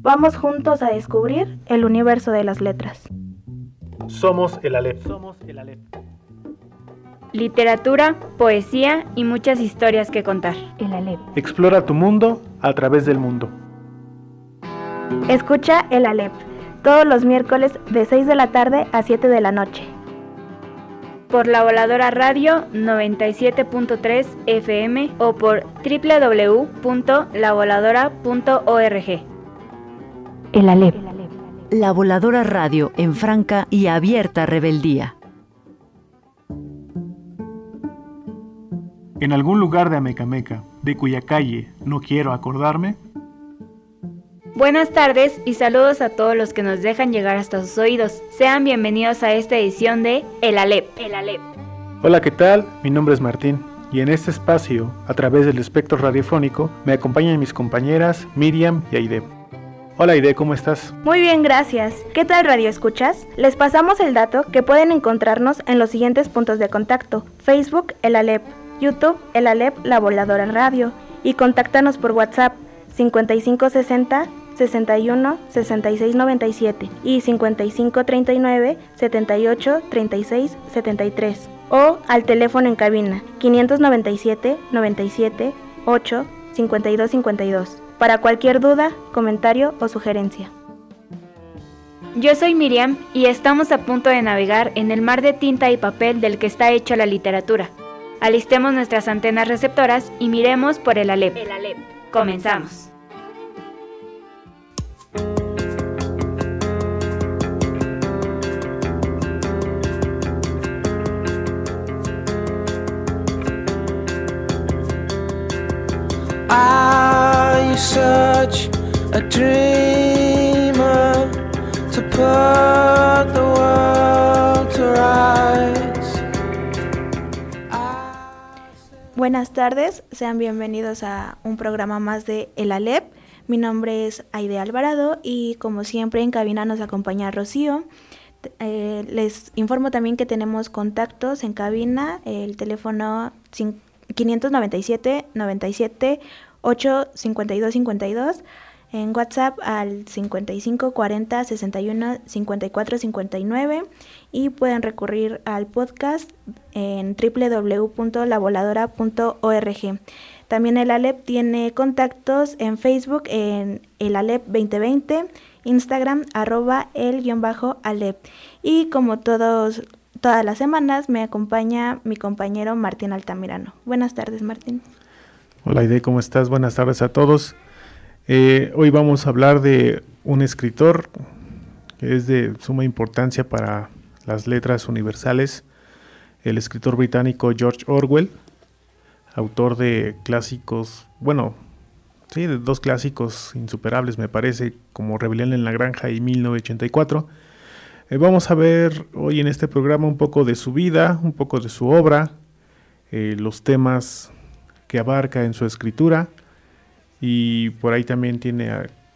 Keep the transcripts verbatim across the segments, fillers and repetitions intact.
Vamos juntos a descubrir el universo de las letras. Somos el Aleph. Somos el Aleph. Literatura, poesía y muchas historias que contar. El Aleph. Explora tu mundo a través del mundo. Escucha El Aleph todos los miércoles de seis de la tarde a siete de la noche. Por La Voladora Radio noventa y siete punto tres F M o por doble u doble u doble u punto la voladora punto org. El Aleph. La Voladora Radio en franca y abierta rebeldía. En algún lugar de Amecameca, de cuya calle no quiero acordarme. Buenas tardes y saludos a todos los que nos dejan llegar hasta sus oídos. Sean bienvenidos a esta edición de El Aleph. El Aleph. Hola, ¿qué tal? Mi nombre es Martín y en este espacio, a través del espectro radiofónico, me acompañan mis compañeras Miriam y Aide. Hola Aide, ¿cómo estás? Muy bien, gracias. ¿Qué tal, Radio Escuchas? Les pasamos el dato que pueden encontrarnos en los siguientes puntos de contacto: Facebook, El Aleph, YouTube, El Aleph, La Voladora Radio, y contáctanos por WhatsApp cincuenta y cinco sesenta, sesenta y uno, sesenta y seis noventa y siete y cincuenta y cinco treinta y nueve, setenta y ocho, treinta y seis, setenta y tres, o al teléfono en cabina quinientos noventa y siete, noventa y siete, ocho, cincuenta y dos cincuenta y dos para cualquier duda, comentario o sugerencia. Yo soy Miriam y estamos a punto de navegar en el mar de tinta y papel del que está hecha la literatura. Alistemos nuestras antenas receptoras y miremos por El Aleph. El Aleph. Comenzamos. Are you such a dreamer to put the world to rights? Buenas tardes, sean bienvenidos a un programa más de El Aleph. Mi nombre es Aide Alvarado y como siempre en cabina nos acompaña Rocío. Eh, les informo también que tenemos contactos en cabina, el teléfono quinientos noventa y siete, noventa y siete, ocho, cincuenta y dos cincuenta y dos, en WhatsApp al cincuenta y cinco cuarenta, sesenta y uno, cincuenta y cuatro cincuenta y nueve, y pueden recurrir al podcast en doble u doble u doble u punto la voladora punto org. También El Aleph tiene contactos en Facebook en El Aleph veinte veinte, Instagram arroba el guión bajo Aleph, y como todos todas las semanas me acompaña mi compañero Martín Altamirano. Buenas tardes, Martín. Hola Aide, ¿cómo estás? Buenas tardes a todos. Eh, hoy vamos a hablar de un escritor que es de suma importancia para las letras universales, el escritor británico George Orwell, autor de clásicos, bueno, sí, de dos clásicos insuperables me parece, como Rebelión en la Granja y mil novecientos ochenta y cuatro. Eh, vamos a ver hoy en este programa un poco de su vida, un poco de su obra, eh, los temas que abarca en su escritura, y por ahí también tiene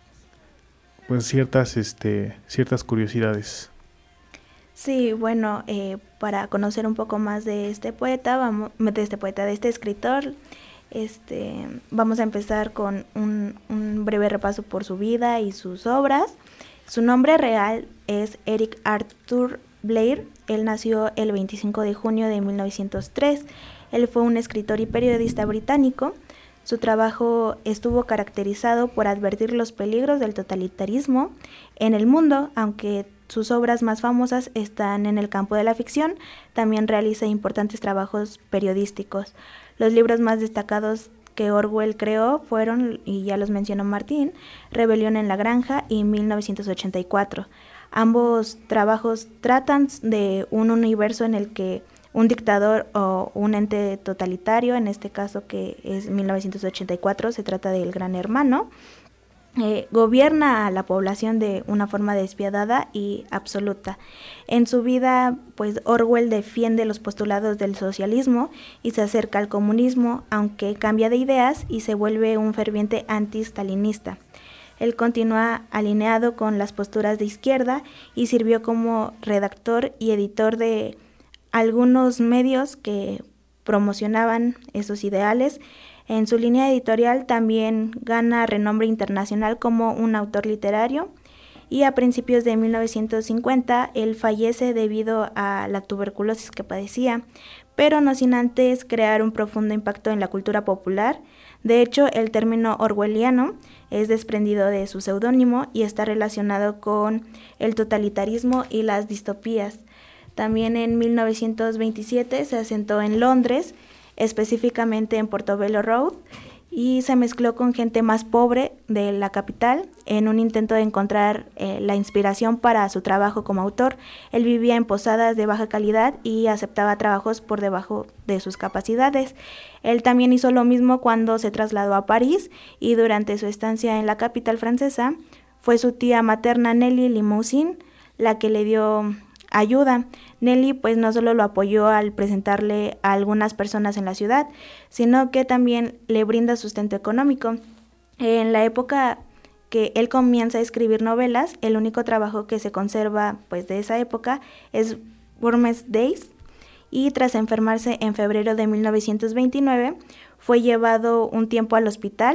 pues ciertas, este, ciertas curiosidades. Sí, bueno, eh, para conocer un poco más de este poeta, vamos, de este poeta, de este escritor, este, vamos a empezar con un, un breve repaso por su vida y sus obras. Su nombre real es Eric Arthur Blair. Él nació el veinticinco de junio de mil novecientos tres. Él fue un escritor y periodista británico. Su trabajo estuvo caracterizado por advertir los peligros del totalitarismo en el mundo, aunque sus obras más famosas están en el campo de la ficción. También realiza importantes trabajos periodísticos. Los libros más destacados que Orwell creó fueron, y ya los mencionó Martín, Rebelión en la Granja y mil novecientos ochenta y cuatro. Ambos trabajos tratan de un universo en el que un dictador o un ente totalitario, en este caso que es mil novecientos ochenta y cuatro, se trata del Gran Hermano, eh, gobierna a la población de una forma despiadada y absoluta. En su vida, pues Orwell defiende los postulados del socialismo y se acerca al comunismo, aunque cambia de ideas y se vuelve un ferviente anti-stalinista. Él continúa alineado con las posturas de izquierda y sirvió como redactor y editor de algunos medios que promocionaban esos ideales. En su línea editorial también gana renombre internacional como un autor literario, y a principios de mil novecientos cincuenta él fallece debido a la tuberculosis que padecía, pero no sin antes crear un profundo impacto en la cultura popular. De hecho, el término orwelliano es desprendido de su seudónimo y está relacionado con el totalitarismo y las distopías. También en mil novecientos veintisiete se asentó en Londres, específicamente en Portobello Road, y se mezcló con gente más pobre de la capital en un intento de encontrar eh, la inspiración para su trabajo como autor. Él vivía en posadas de baja calidad y aceptaba trabajos por debajo de sus capacidades. Él también hizo lo mismo cuando se trasladó a París, y durante su estancia en la capital francesa fue su tía materna Nelly Limousin la que le dio ayuda. Nelly pues no solo lo apoyó al presentarle a algunas personas en la ciudad, sino que también le brinda sustento económico. En la época que él comienza a escribir novelas, el único trabajo que se conserva pues de esa época es Burmese Days, y tras enfermarse en febrero de mil novecientos veintinueve fue llevado un tiempo al hospital,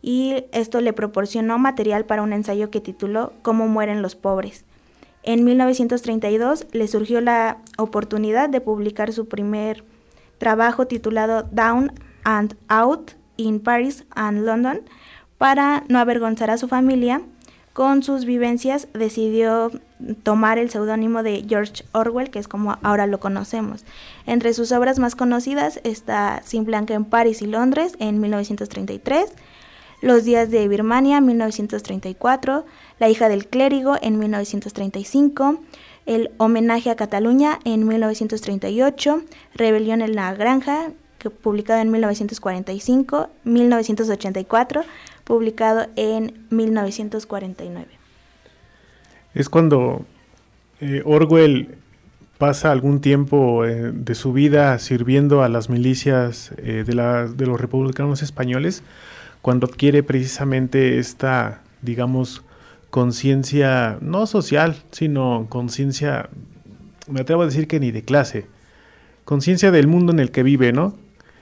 y esto le proporcionó material para un ensayo que tituló Cómo mueren los pobres. En mil novecientos treinta y dos le surgió la oportunidad de publicar su primer trabajo titulado Down and Out in Paris and London. Para no avergonzar a su familia con sus vivencias, decidió tomar el seudónimo de George Orwell, que es como ahora lo conocemos. Entre sus obras más conocidas está Sin Blanca en París y Londres en mil novecientos treinta y tres, Los días de Birmania, mil novecientos treinta y cuatro, La hija del clérigo, en mil novecientos treinta y cinco, El homenaje a Cataluña, en mil novecientos treinta y ocho, Rebelión en la granja, que publicado en mil novecientos cuarenta y cinco, mil novecientos ochenta y cuatro, publicado en mil novecientos cuarenta y nueve. Es cuando eh, Orwell pasa algún tiempo eh, de su vida sirviendo a las milicias eh, de, la, de los republicanos españoles, cuando adquiere precisamente esta, digamos, conciencia no social, sino conciencia, me atrevo a decir que ni de clase, conciencia del mundo en el que vive, ¿no?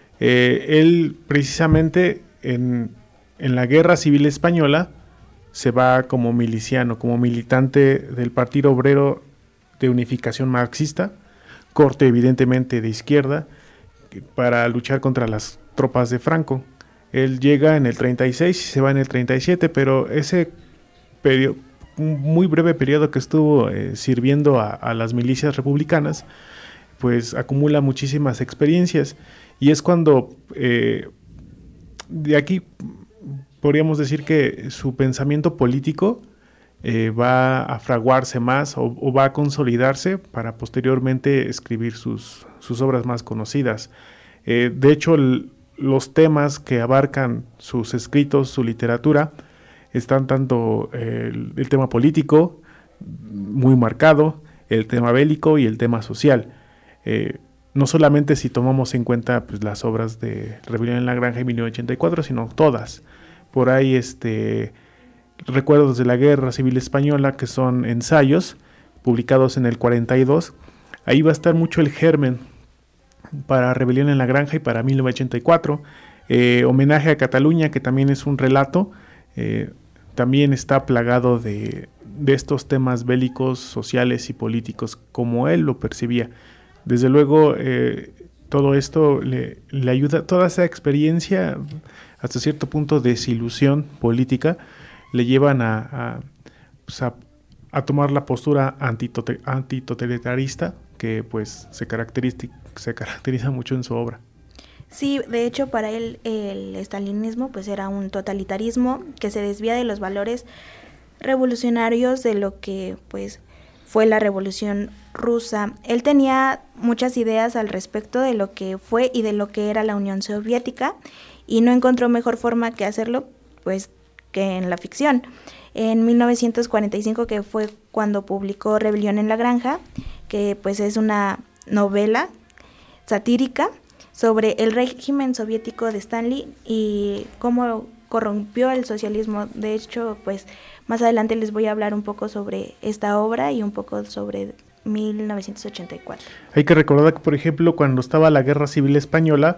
Eh, él precisamente en, en la Guerra Civil Española se va como miliciano, como militante del Partido Obrero de Unificación Marxista, corte evidentemente de izquierda, para luchar contra las tropas de Franco. Él llega en el treinta y seis y se va en el treinta y siete, pero ese periodo, un muy breve periodo que estuvo eh, sirviendo a, a las milicias republicanas, pues acumula muchísimas experiencias, y es cuando eh, de aquí podríamos decir que su pensamiento político eh, va a fraguarse más o, o va a consolidarse para posteriormente escribir sus, sus obras más conocidas. Eh, de hecho, el, los temas que abarcan sus escritos, su literatura, están tanto eh, el, el tema político, muy marcado, el tema bélico y el tema social. Eh, no solamente si tomamos en cuenta pues, las obras de Rebelión en la Granja en mil novecientos ochenta y cuatro, sino todas. Por ahí este, Recuerdos de la Guerra Civil Española, que son ensayos publicados en el cuarenta y dos. Ahí va a estar mucho el germen para Rebelión en la Granja y para mil novecientos ochenta y cuatro. Eh, Homenaje a Cataluña, que también es un relato, eh, también está plagado de, de estos temas bélicos, sociales y políticos, como él lo percibía. Desde luego, eh, todo esto le, le ayuda, toda esa experiencia, hasta cierto punto desilusión política, le llevan a, a, pues a, a tomar la postura antitote, antitotalitarista que pues se caracteriza, se caracteriza mucho en su obra. Sí, de hecho para él el estalinismo pues era un totalitarismo que se desvía de los valores revolucionarios de lo que pues fue la Revolución Rusa. Él tenía muchas ideas al respecto de lo que fue y de lo que era la Unión Soviética, y no encontró mejor forma que hacerlo pues que en la ficción. En mil novecientos cuarenta y cinco, que fue cuando publicó Rebelión en la Granja, que pues es una novela satírica sobre el régimen soviético de Stalin y cómo corrompió el socialismo. De hecho, pues más adelante les voy a hablar un poco sobre esta obra y un poco sobre mil novecientos ochenta y cuatro. Hay que recordar que, por ejemplo, cuando estaba la Guerra Civil Española,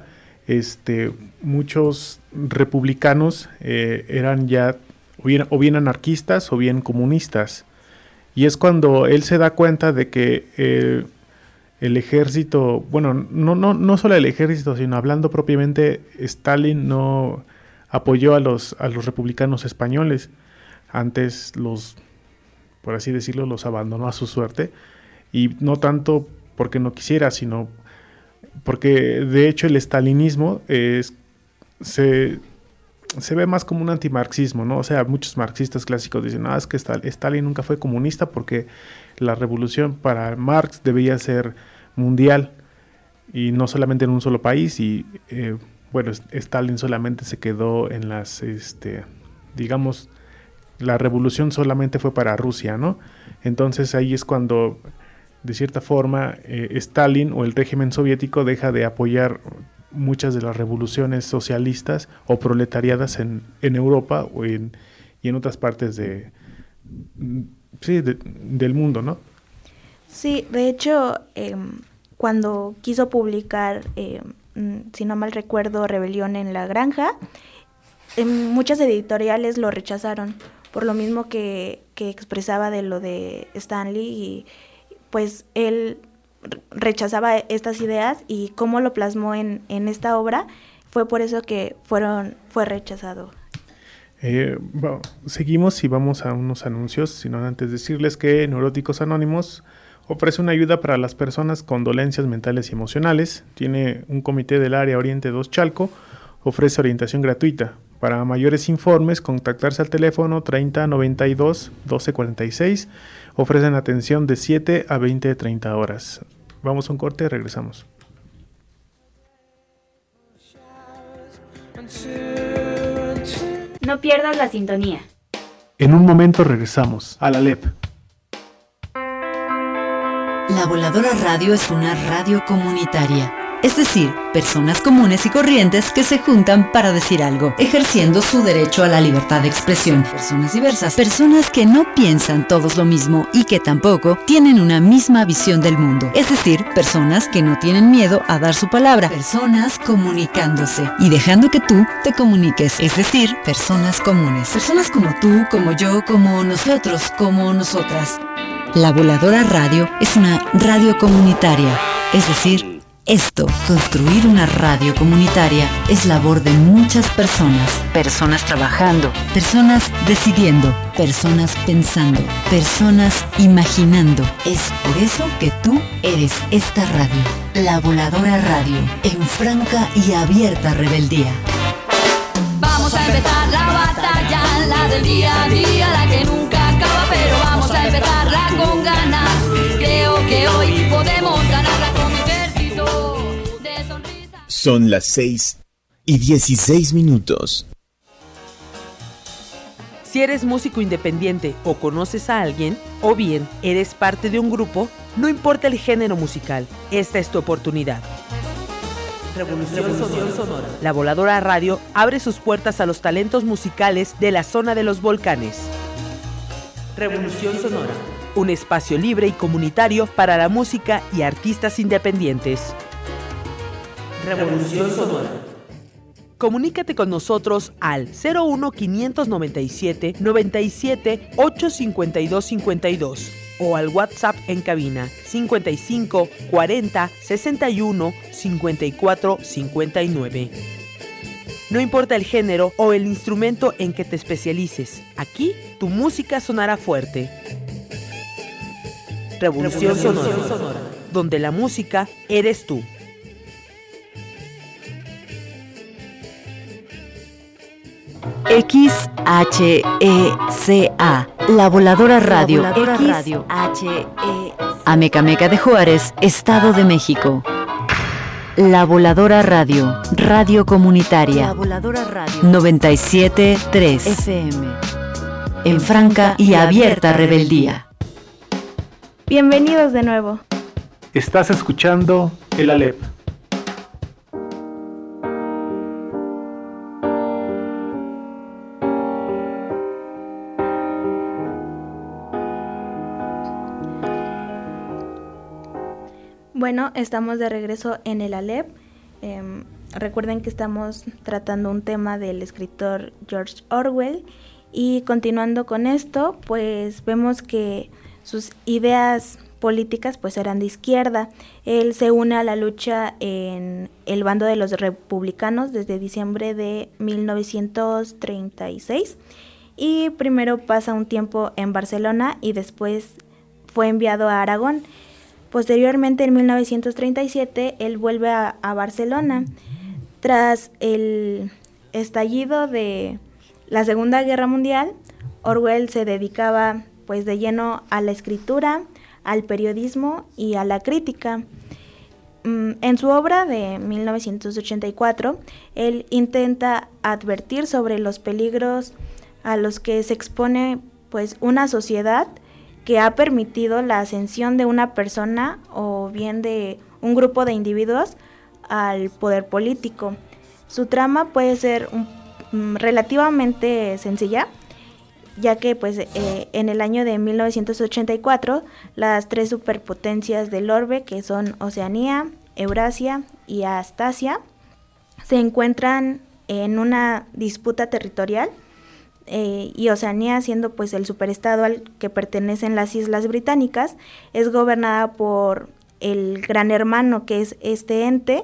este, muchos republicanos eh, eran ya o bien, o bien anarquistas o bien comunistas. Y es cuando él se da cuenta de que eh, el ejército, bueno, no, no, no solo el ejército, sino hablando propiamente, Stalin no apoyó a los, a los republicanos españoles. Antes los, por así decirlo, los abandonó a su suerte. Y no tanto porque no quisiera, sino porque de hecho el stalinismo es, se, se ve más como un antimarxismo, ¿no? O sea, muchos marxistas clásicos dicen, ah, es que Stalin nunca fue comunista porque la revolución para Marx debía ser mundial y no solamente en un solo país. Y eh, bueno, Stalin solamente se quedó en las, este, digamos, la revolución solamente fue para Rusia, ¿no? Entonces ahí es cuando, de cierta forma, eh, Stalin o el régimen soviético deja de apoyar muchas de las revoluciones socialistas o proletariadas en, en Europa o en, y en otras partes de, sí, de, del mundo, ¿no? Sí, de hecho, eh, cuando quiso publicar, eh, si no mal recuerdo, Rebelión en la Granja, eh, muchas editoriales lo rechazaron, por lo mismo que, que expresaba de lo de Stanley, y pues él rechazaba estas ideas, y cómo lo plasmó en, en esta obra, fue por eso que fueron fue rechazado. Eh, bueno, seguimos y vamos a unos anuncios, sino antes decirles que Neuróticos Anónimos ofrece una ayuda para las personas con dolencias mentales y emocionales. Tiene un comité del área Oriente dos Chalco, ofrece orientación gratuita. Para mayores informes, contactarse al teléfono treinta noventa y dos doce cuarenta y seis. Ofrecen atención de siete a veinte treinta horas. Vamos a un corte y regresamos. No pierdas la sintonía. En un momento regresamos a la L E P. La Voladora Radio es una radio comunitaria. Es decir, personas comunes y corrientes que se juntan para decir algo, ejerciendo su derecho a la libertad de expresión. Personas diversas, personas que no piensan todos lo mismo y que tampoco tienen una misma visión del mundo. Es decir, personas que no tienen miedo a dar su palabra. Personas comunicándose y dejando que tú te comuniques. Es decir, personas comunes. Personas como tú, como yo, como nosotros, como nosotras. La Voladora Radio es una radio comunitaria, es decir, esto, construir una radio comunitaria, es labor de muchas personas. Personas trabajando, personas decidiendo, personas pensando, personas imaginando. Es por eso que tú eres esta radio, La Voladora Radio, en franca y abierta rebeldía. Vamos a empezar la batalla, la del día a día, la que nunca acaba, pero vamos a empezarla con ganas. Creo que hoy podemos ganarla con mi ejército de sonrisas. Son las seis y dieciséis minutos. Si eres músico independiente o conoces a alguien, o bien eres parte de un grupo, no importa el género musical, esta es tu oportunidad. Revolución, Revolución Sonora. La Voladora Radio abre sus puertas a los talentos musicales de la zona de los volcanes. Revolución Sonora. Un espacio libre y comunitario para la música y artistas independientes. Revolución Sonora. Comunícate con nosotros al cero uno quinientos noventa y siete noventa y siete ochocientos cincuenta y dos cincuenta y dos o al WhatsApp en cabina cincuenta y cinco cuarenta sesenta y uno cincuenta y cuatro cincuenta y nueve. No importa el género o el instrumento en que te especialices, aquí tu música sonará fuerte. Revolución, Revolución Sonora, Sonora, donde la música eres tú. X H E C A, La Voladora Radio. La Voladora Radio. H E C A. Amecameca de Juárez, Estado de México. La Voladora Radio, radio comunitaria. La Voladora Radio. noventa y siete punto tres F M. En franca y abierta rebeldía. Bienvenidos de nuevo. Estás escuchando el A L E P. Bueno, estamos de regreso en el A L E P. Eh, recuerden que estamos tratando un tema del escritor George Orwell, y continuando con esto, pues vemos que sus ideas políticas pues eran de izquierda. Él se une a la lucha en el bando de los republicanos desde diciembre de mil novecientos treinta y seis, y primero pasa un tiempo en Barcelona y después fue enviado a Aragón. Posteriormente, en mil novecientos treinta y siete, él vuelve a, a Barcelona. Tras el estallido de la Segunda Guerra Mundial, Orwell se dedicaba pues de lleno a la escritura, al periodismo y a la crítica. En su obra de mil novecientos ochenta y cuatro, él intenta advertir sobre los peligros a los que se expone pues una sociedad que ha permitido la ascensión de una persona o bien de un grupo de individuos al poder político. Su trama puede ser un relativamente sencilla, ya que pues eh, en el año de mil novecientos ochenta y cuatro las tres superpotencias del orbe, que son Oceanía, Eurasia y Astasia, se encuentran en una disputa territorial, eh, y Oceanía, siendo pues el superestado al que pertenecen las Islas Británicas, es gobernada por el Gran Hermano, que es este ente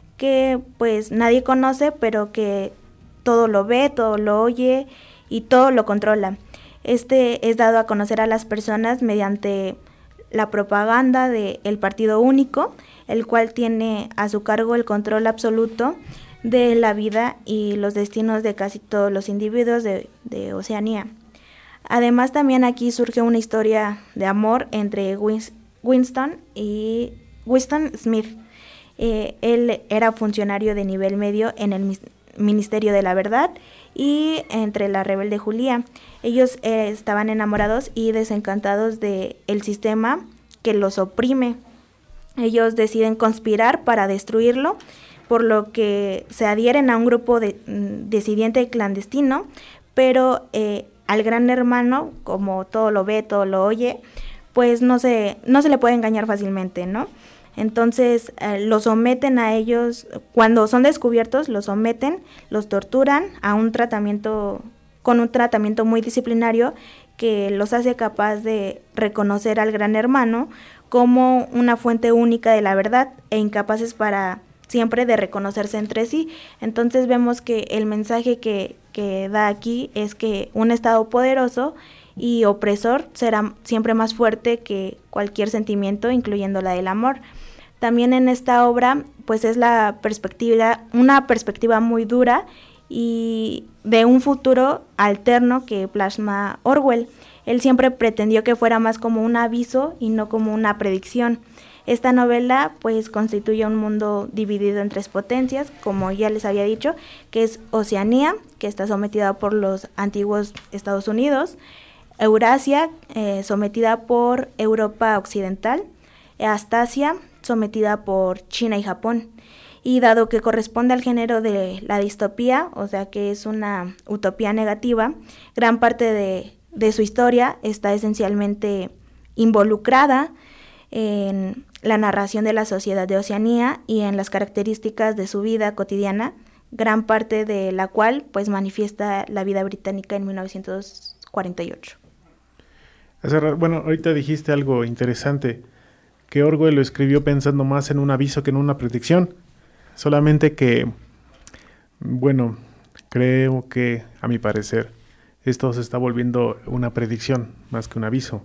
que pues nadie conoce, pero que todo lo ve, todo lo oye y todo lo controla. Este es dado a conocer a las personas mediante la propaganda del Partido Único, el cual tiene a su cargo el control absoluto de la vida y los destinos de casi todos los individuos de, de Oceanía. Además, también aquí surge una historia de amor entre Winston y Winston Smith. Eh, él era funcionario de nivel medio en el Ministerio de la Verdad, y entre la rebelde Julia. Ellos eh, estaban enamorados y desencantados del sistema que los oprime. Ellos deciden conspirar para destruirlo, por lo que se adhieren a un grupo de, disidente y clandestino, pero eh, al Gran Hermano, como todo lo ve, todo lo oye, pues no se, no se le puede engañar fácilmente, ¿no? Entonces eh, los someten a ellos, cuando son descubiertos, los someten, los torturan a un tratamiento, con un tratamiento muy disciplinario que los hace capaz de reconocer al Gran Hermano como una fuente única de la verdad e incapaces para siempre de reconocerse entre sí. Entonces vemos que el mensaje que, que da aquí es que un Estado poderoso y opresor será siempre más fuerte que cualquier sentimiento, incluyendo la del amor. También en esta obra, pues es la perspectiva, una perspectiva muy dura y de un futuro alterno que plasma Orwell. Él siempre pretendió que fuera más como un aviso y no como una predicción. Esta novela pues constituye un mundo dividido en tres potencias, como ya les había dicho, que es Oceanía, que está sometida por los antiguos Estados Unidos, Eurasia, eh, sometida por Europa Occidental, Astasia, sometida por China y Japón. Y dado que corresponde al género de la distopía, o sea que es una utopía negativa, gran parte de, de su historia está esencialmente involucrada en la narración de la sociedad de Oceanía y en las características de su vida cotidiana, gran parte de la cual pues manifiesta la vida británica en mil novecientos cuarenta y ocho. Bueno, ahorita dijiste algo interesante, que Orwell lo escribió pensando más en un aviso que en una predicción. Solamente que, bueno, creo que, a mi parecer, esto se está volviendo una predicción más que un aviso.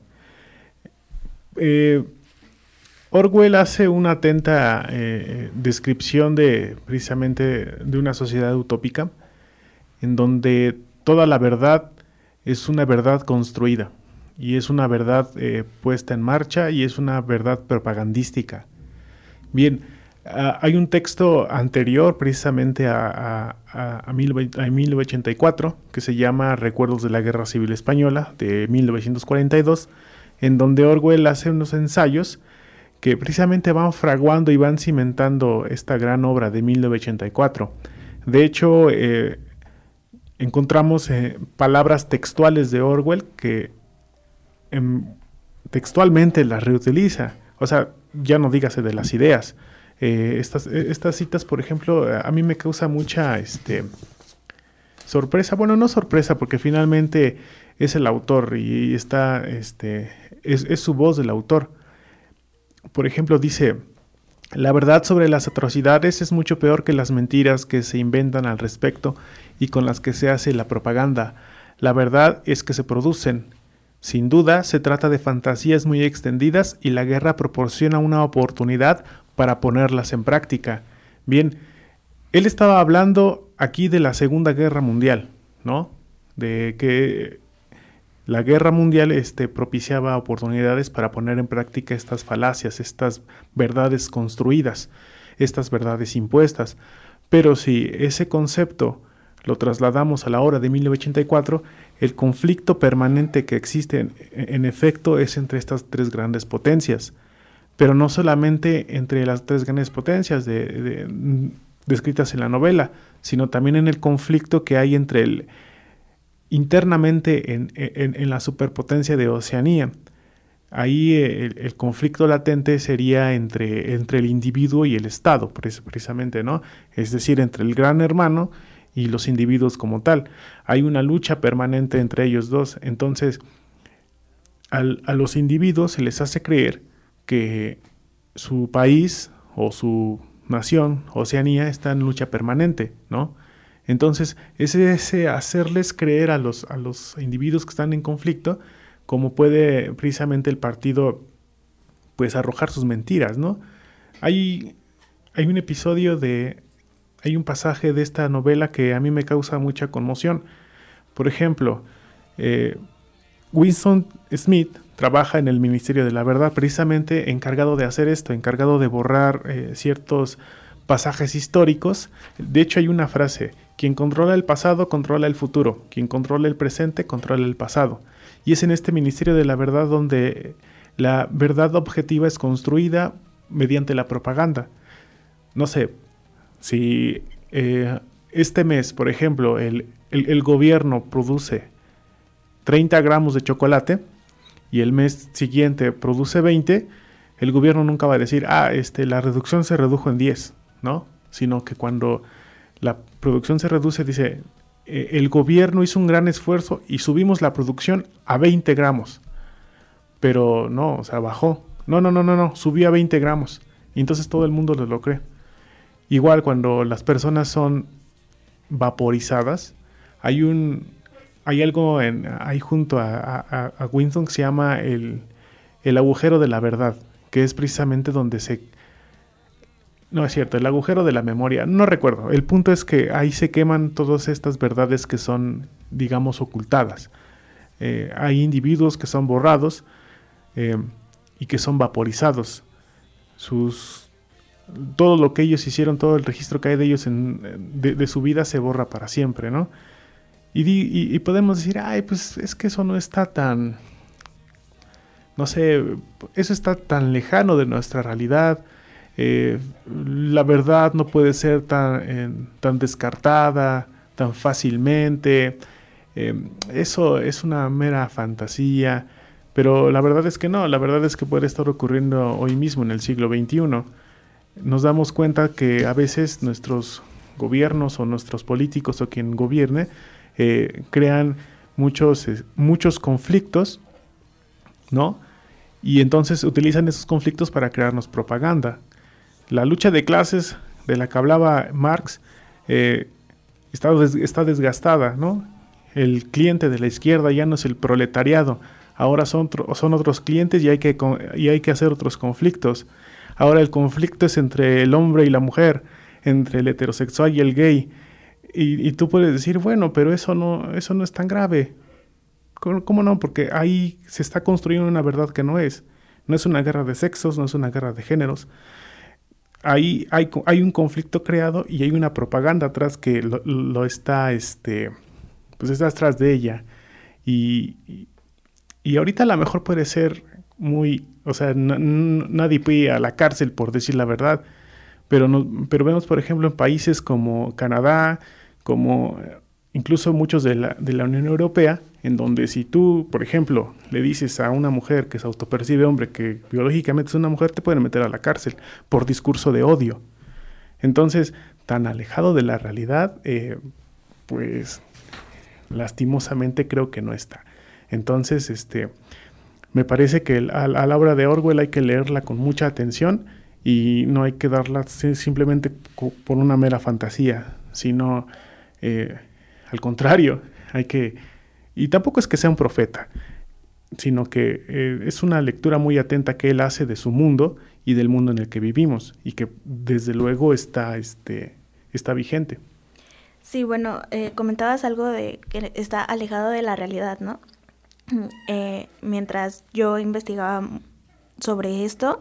Eh, Orwell hace una atenta eh, descripción de, precisamente, de una sociedad utópica, en donde toda la verdad es una verdad construida, y es una verdad eh, puesta en marcha, y es una verdad propagandística. Bien, Uh, hay un texto anterior precisamente a, a, a, mil novecientos ochenta y cuatro que se llama Recuerdos de la Guerra Civil Española de mil novecientos cuarenta y dos, en donde Orwell hace unos ensayos que precisamente van fraguando y van cimentando esta gran obra de mil novecientos ochenta y cuatro. De hecho, eh, encontramos eh, palabras textuales de Orwell que eh, textualmente las reutiliza. O sea, ya no dígase de las ideas. Eh, estas, estas citas, por ejemplo, a mí me causa mucha este, sorpresa. Bueno, no sorpresa, porque finalmente es el autor y está, este, es, es su voz del autor. Por ejemplo, dice: la verdad sobre las atrocidades es mucho peor que las mentiras que se inventan al respecto y con las que se hace la propaganda. La verdad es que se producen. Sin duda, se trata de fantasías muy extendidas y la guerra proporciona una oportunidad para ponerlas en práctica. Bien, él estaba hablando aquí de la Segunda Guerra Mundial, ¿no? De que la guerra mundial este, propiciaba oportunidades para poner en práctica estas falacias, estas verdades construidas, estas verdades impuestas. Pero si ese concepto lo trasladamos a la hora de mil novecientos ochenta y cuatro, el conflicto permanente que existe en, en efecto es entre estas tres grandes potencias, pero no solamente entre las tres grandes potencias de, de, descritas en la novela, sino también en el conflicto que hay entre el internamente en, en, en la superpotencia de Oceanía. Ahí el, el conflicto latente sería entre, entre el individuo y el Estado, precisamente, ¿no? Es decir, entre el gran hermano y los individuos como tal. Hay una lucha permanente entre ellos dos. Entonces, al, a los individuos se les hace creer que su país o su nación, Oceanía, está en lucha permanente, ¿no? Entonces, es ese hacerles creer a los, a los individuos que están en conflicto, como puede precisamente el partido pues arrojar sus mentiras, ¿no? Hay, hay un episodio de... Hay un pasaje de esta novela que a mí me causa mucha conmoción. Por ejemplo, eh, Winston Smith trabaja en el Ministerio de la Verdad, precisamente encargado de hacer esto, encargado de borrar eh, ciertos pasajes históricos. De hecho, hay una frase: quien controla el pasado, controla el futuro. Quien controla el presente, controla el pasado. Y es en este Ministerio de la Verdad donde la verdad objetiva es construida mediante la propaganda. No sé, si eh, este mes, por ejemplo, el, el, el gobierno produce treinta gramos de chocolate y el mes siguiente produce veinte, el gobierno nunca va a decir, ah, este, la reducción se redujo en diez, ¿no? Sino que cuando la producción se reduce, dice, eh, el gobierno hizo un gran esfuerzo y subimos la producción a veinte gramos. Pero no, o sea, bajó. No, no, no, no, no, subió a veinte gramos. Y entonces todo el mundo lo, lo cree. Igual cuando las personas son vaporizadas, hay un hay algo en, ahí junto a, a, a Winston que se llama el, el agujero de la verdad, que es precisamente donde se... No es cierto, el agujero de la memoria, no recuerdo. El punto es que ahí se queman todas estas verdades que son, digamos, ocultadas. Eh, hay individuos que son borrados eh, y que son vaporizados. Sus... Todo lo que ellos hicieron, todo el registro que hay de ellos en, de, de su vida se borra para siempre, ¿no? Y, y, y podemos decir, ay, pues es que eso no está tan, no sé, eso está tan lejano de nuestra realidad. Eh, la verdad no puede ser tan, eh, tan descartada, tan fácilmente. Eh, eso es una mera fantasía. Pero la verdad es que no, la verdad es que puede estar ocurriendo hoy mismo en el siglo veintiuno. Nos damos cuenta que a veces nuestros gobiernos o nuestros políticos o quien gobierne eh, crean muchos, eh, muchos conflictos, ¿no? Y entonces utilizan esos conflictos para crearnos propaganda. La lucha de clases de la que hablaba Marx eh, está, des- está desgastada, ¿no? El cliente de la izquierda ya no es el proletariado, ahora son, tro- son otros clientes y hay que, con- y hay que hacer otros conflictos. Ahora el conflicto es entre el hombre y la mujer, entre el heterosexual y el gay. Y, y tú puedes decir, bueno, pero eso no, eso no es tan grave. ¿Cómo, ¿Cómo no? Porque ahí se está construyendo una verdad que no es. No es una guerra de sexos, no es una guerra de géneros. Ahí hay, hay un conflicto creado y hay una propaganda atrás que lo, lo está, este, pues está atrás de ella. Y, y, y ahorita a lo mejor puede ser muy... O sea, n- n- nadie puede ir a la cárcel por decir la verdad, pero, no, pero vemos, por ejemplo, en países como Canadá, como incluso muchos de la, de la Unión Europea, en donde si tú, por ejemplo, le dices a una mujer que se autopercibe hombre que biológicamente es una mujer, te pueden meter a la cárcel por discurso de odio. Entonces, tan alejado de la realidad, eh, pues lastimosamente creo que no está. Entonces, este, me parece que el, a, a la obra de Orwell hay que leerla con mucha atención y no hay que darla simplemente por una mera fantasía, sino eh, al contrario, hay que, y tampoco es que sea un profeta, sino que eh, es una lectura muy atenta que él hace de su mundo y del mundo en el que vivimos, y que desde luego está, este, está vigente. Sí, bueno, eh, comentabas algo de que está alejado de la realidad, ¿no? Eh, mientras yo investigaba sobre esto,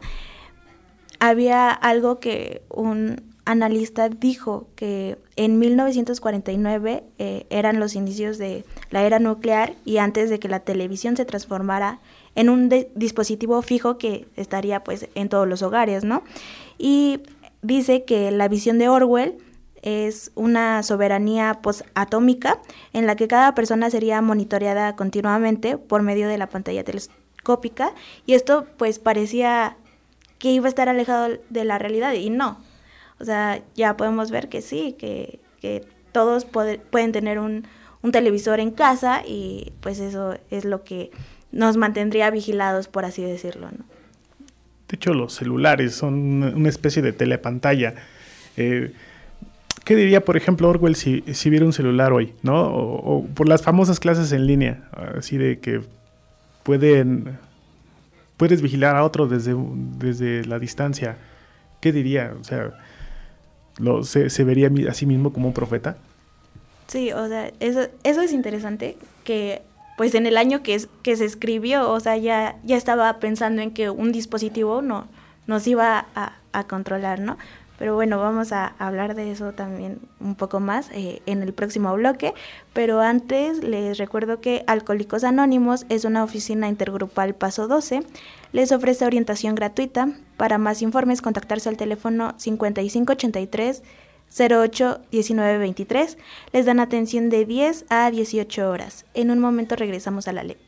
había algo que un analista dijo, que en mil novecientos cuarenta y nueve eh, eran los inicios de la era nuclear y antes de que la televisión se transformara en un de- dispositivo fijo que estaría pues en todos los hogares, ¿no? Y dice que la visión de Orwell es una soberanía posatómica en la que cada persona sería monitoreada continuamente por medio de la pantalla telescópica, y esto pues parecía que iba a estar alejado de la realidad, y no. O sea, ya podemos ver que sí, que, que todos poder, pueden tener un, un televisor en casa, y pues eso es lo que nos mantendría vigilados, por así decirlo, ¿no? De hecho, los celulares son una, una especie de telepantalla. Eh, ¿Qué diría, por ejemplo, Orwell si, si viera un celular hoy, ¿no? O, o por las famosas clases en línea, así de que pueden, puedes vigilar a otro desde, desde la distancia. ¿Qué diría? O sea, lo, se, ¿se vería a sí mismo como un profeta? Sí, o sea, eso, eso es interesante, que pues en el año que, es, que se escribió, o sea, ya, ya estaba pensando en que un dispositivo no, nos iba a, a controlar, ¿no? Pero bueno, vamos a hablar de eso también un poco más eh, en el próximo bloque. Pero antes les recuerdo que Alcohólicos Anónimos es una oficina intergrupal Paso doce. Les ofrece orientación gratuita. Para más informes, contactarse al teléfono cincuenta y cinco ochenta y tres cero ocho diecinueve veintitrés. Les dan atención de diez a dieciocho horas. En un momento regresamos a la ley.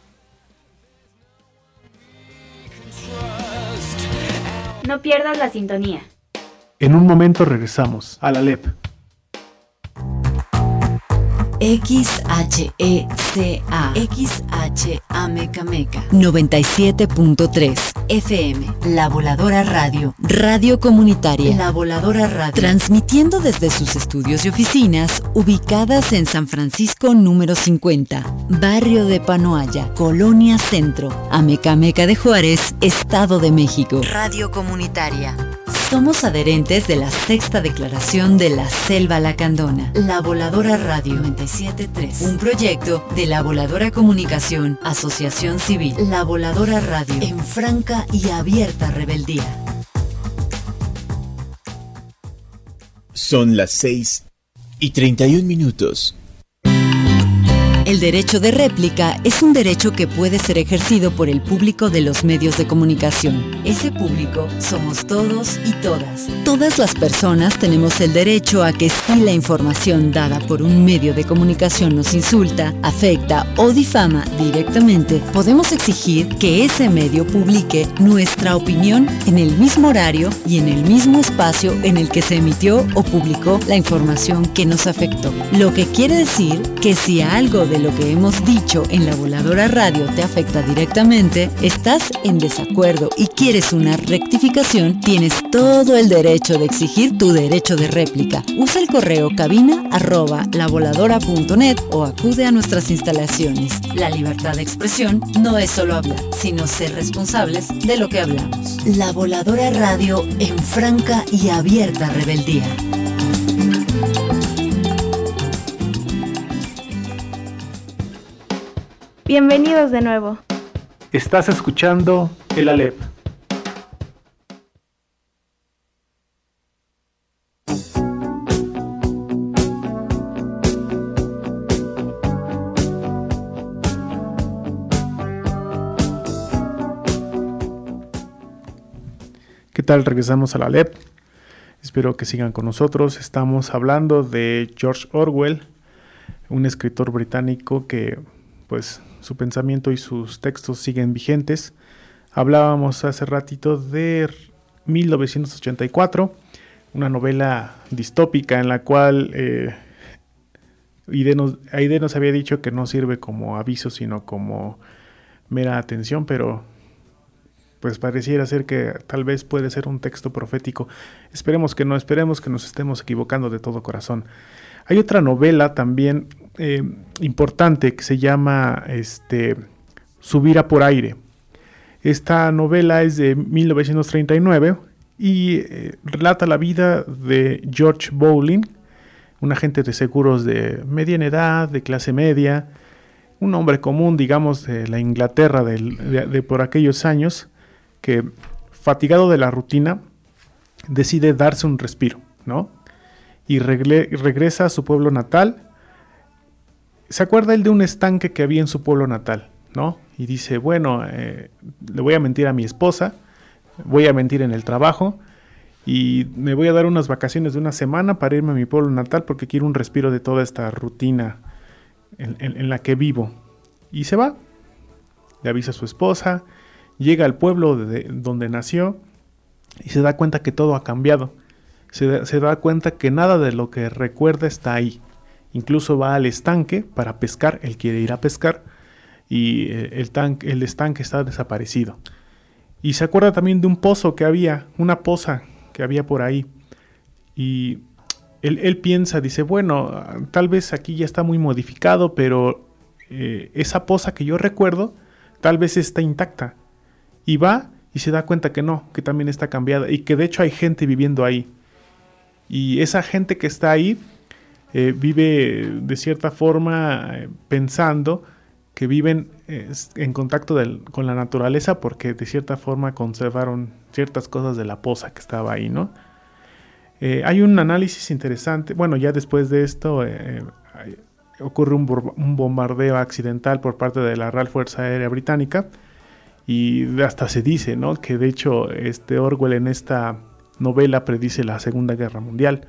No pierdas la sintonía. En un momento regresamos a la L E P. X H E C A X H A Meca Meca noventa y siete punto tres F M, La Voladora Radio, radio comunitaria, La Voladora Radio, transmitiendo desde sus estudios y oficinas ubicadas en San Francisco número cincuenta, barrio de Panoaya, Colonia Centro, Amecameca de Juárez, Estado de México. Radio comunitaria. Somos adherentes de la Sexta Declaración de la Selva Lacandona. La Voladora Radio noventa y siete punto tres, un proyecto de La Voladora Comunicación, Asociación Civil. La Voladora Radio, en franca y abierta rebeldía. Son las seis y treinta y un minutos. El derecho de réplica es un derecho que puede ser ejercido por el público de los medios de comunicación. Ese público somos todos y todas. Todas las personas tenemos el derecho a que si la información dada por un medio de comunicación nos insulta, afecta o difama directamente, podemos exigir que ese medio publique nuestra opinión en el mismo horario y en el mismo espacio en el que se emitió o publicó la información que nos afectó. Lo que quiere decir que si a algo de lo que hemos dicho en La Voladora Radio te afecta directamente, estás en desacuerdo y quieres una rectificación, tienes todo el derecho de exigir tu derecho de réplica. Usa el correo cabina arroba lavoladora punto net o acude a nuestras instalaciones. La libertad de expresión no es solo hablar, sino ser responsables de lo que hablamos. La Voladora Radio, en franca y abierta rebeldía. Bienvenidos de nuevo. Estás escuchando el A L E P. ¿Qué tal? Regresamos a la L E P. Espero que sigan con nosotros. Estamos hablando de George Orwell. un escritor británico que pues su pensamiento y sus textos siguen vigentes. Hablábamos hace ratito de mil novecientos ochenta y cuatro, una novela distópica en la cual eh, Aide nos, Aide nos había dicho que no sirve como aviso sino como mera atención, pero pues pareciera ser que tal vez puede ser un texto profético. Esperemos que no, esperemos que nos estemos equivocando de todo corazón. Hay otra novela también eh, importante que se llama este, Subirá por aire. Esta novela es de mil novecientos treinta y nueve y eh, relata la vida de George Bowling, un agente de seguros de mediana edad, de clase media, un hombre común, digamos, de la Inglaterra de, de, de por aquellos años, que fatigado de la rutina decide darse un respiro, ¿no? Y regle, regresa a su pueblo natal. Se acuerda él de un estanque que había en su pueblo natal, ¿no? Y dice, bueno, eh, le voy a mentir a mi esposa, voy a mentir en el trabajo y me voy a dar unas vacaciones de una semana para irme a mi pueblo natal porque quiero un respiro de toda esta rutina en, en, en la que vivo. Y se va, le avisa a su esposa, llega al pueblo de donde nació y se da cuenta que todo ha cambiado. Se da, se da cuenta que nada de lo que recuerda está ahí. Incluso va al estanque para pescar, él quiere ir a pescar y el, tanque, el estanque está desaparecido. Y se acuerda también de un pozo que había, una poza que había por ahí. Y él, él piensa, dice, bueno, tal vez aquí ya está muy modificado, pero eh, esa poza que yo recuerdo tal vez está intacta. Y va y se da cuenta que no, que también está cambiada y que de hecho hay gente viviendo ahí. Y esa gente que está ahí eh, vive de cierta forma eh, pensando que viven eh, en contacto del, con la naturaleza porque de cierta forma conservaron ciertas cosas de la poza que estaba ahí, ¿no? Eh, hay un análisis interesante. Bueno, ya después de esto eh, eh, ocurre un, un bombardeo accidental por parte de la Real Fuerza Aérea Británica. Y hasta se dice, ¿no?, que de hecho este Orwell en esta novela predice la Segunda Guerra Mundial.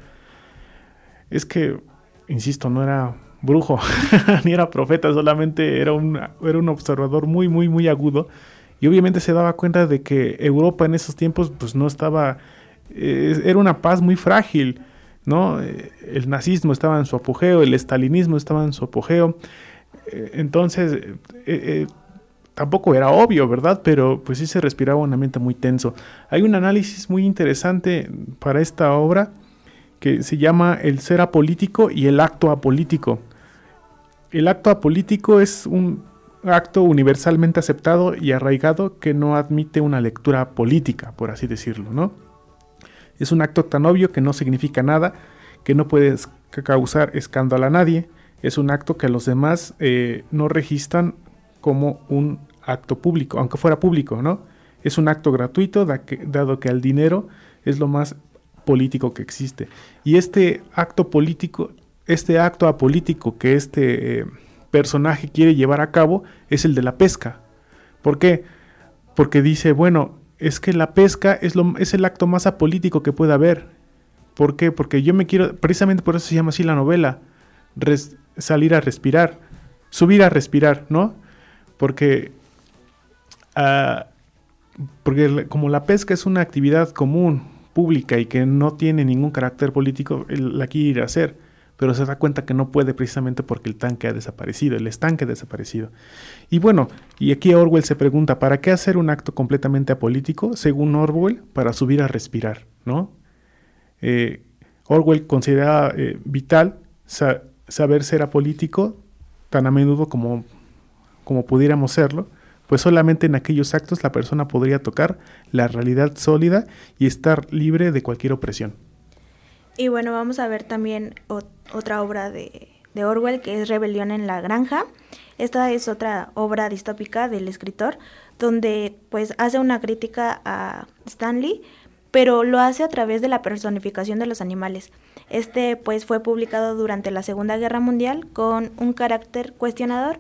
Es que, insisto, no era brujo, ni era profeta, solamente era un, era un observador muy, muy, muy agudo. Y obviamente se daba cuenta de que Europa en esos tiempos pues no estaba, eh, era una paz muy frágil, ¿no? El nazismo estaba en su apogeo, el estalinismo estaba en su apogeo. Eh, entonces... Eh, eh, Tampoco era obvio, ¿verdad? Pero pues sí se respiraba un ambiente muy tenso. Hay un análisis muy interesante para esta obra que se llama El ser apolítico y el acto apolítico. El acto apolítico es un acto universalmente aceptado y arraigado que no admite una lectura política, por así decirlo, ¿no? Es un acto tan obvio que no significa nada, que no puede causar escándalo a nadie. Es un acto que los demás eh, no registran como un acto público, aunque fuera público, ¿no? Es un acto gratuito, da que, dado que el dinero es lo más político que existe. Y este acto político, este acto apolítico que este eh, personaje quiere llevar a cabo es el de la pesca. ¿Por qué? Porque dice, bueno, es que la pesca es, lo, es el acto más apolítico que puede haber. ¿Por qué? Porque yo me quiero, precisamente por eso se llama así la novela, res, salir a respirar, subir a respirar, ¿no? Porque, uh, porque como la pesca es una actividad común, pública y que no tiene ningún carácter político, él la quiere ir a hacer, pero se da cuenta que no puede precisamente porque el tanque ha desaparecido, el estanque ha desaparecido. Y bueno, y aquí Orwell se pregunta, ¿para qué hacer un acto completamente apolítico? Según Orwell, para subir a respirar, ¿no? Eh, Orwell consideraba eh, vital sa- saber ser apolítico tan a menudo como como pudiéramos serlo, pues solamente en aquellos actos la persona podría tocar la realidad sólida y estar libre de cualquier opresión. Y bueno, vamos a ver también o- otra obra de, de Orwell, que es Rebelión en la Granja. Esta es otra obra distópica del escritor, donde pues hace una crítica a Stanley, pero lo hace a través de la personificación de los animales. Este pues fue publicado durante la Segunda Guerra Mundial con un carácter cuestionador.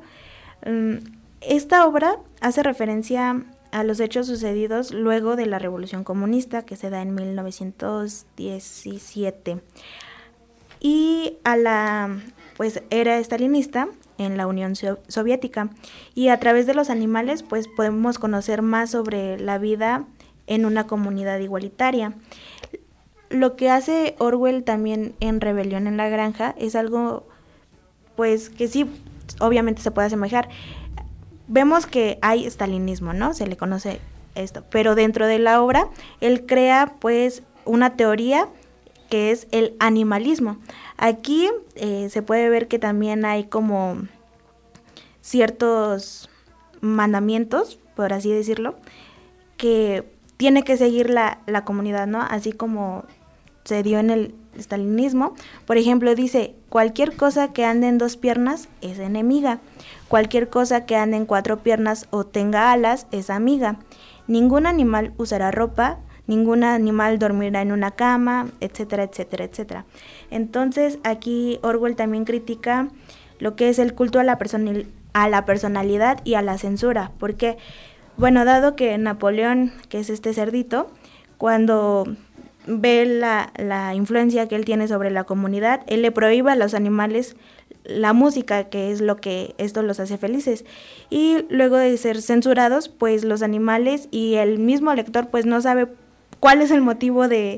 Esta obra hace referencia a los hechos sucedidos luego de la Revolución Comunista, que se da en mil novecientos diecisiete. y a la pues era stalinista en la Unión Soviética, y a través de los animales pues podemos conocer más sobre la vida en una comunidad igualitaria. Lo que hace Orwell también en Rebelión en la Granja es algo pues que sí obviamente se puede asemejar. Vemos que hay stalinismo, ¿no? Se le conoce esto, pero dentro de la obra él crea pues una teoría que es el animalismo. Aquí eh, se puede ver que también hay como ciertos mandamientos, por así decirlo, que tiene que seguir la, la comunidad, ¿no? Así como se dio en el stalinismo. Por ejemplo, dice, cualquier cosa que ande en dos piernas es enemiga. Cualquier cosa que ande en cuatro piernas o tenga alas es amiga. Ningún animal usará ropa, ningún animal dormirá en una cama, etcétera, etcétera, etcétera. Entonces, aquí Orwell también critica lo que es el culto a la, personil- a la personalidad y a la censura, porque, bueno, dado que Napoleón, que es este cerdito, cuando ve la, la influencia que él tiene sobre la comunidad, él le prohíbe a los animales la música, que es lo que esto los hace felices, y luego de ser censurados, pues los animales y el mismo lector pues no sabe cuál es el motivo de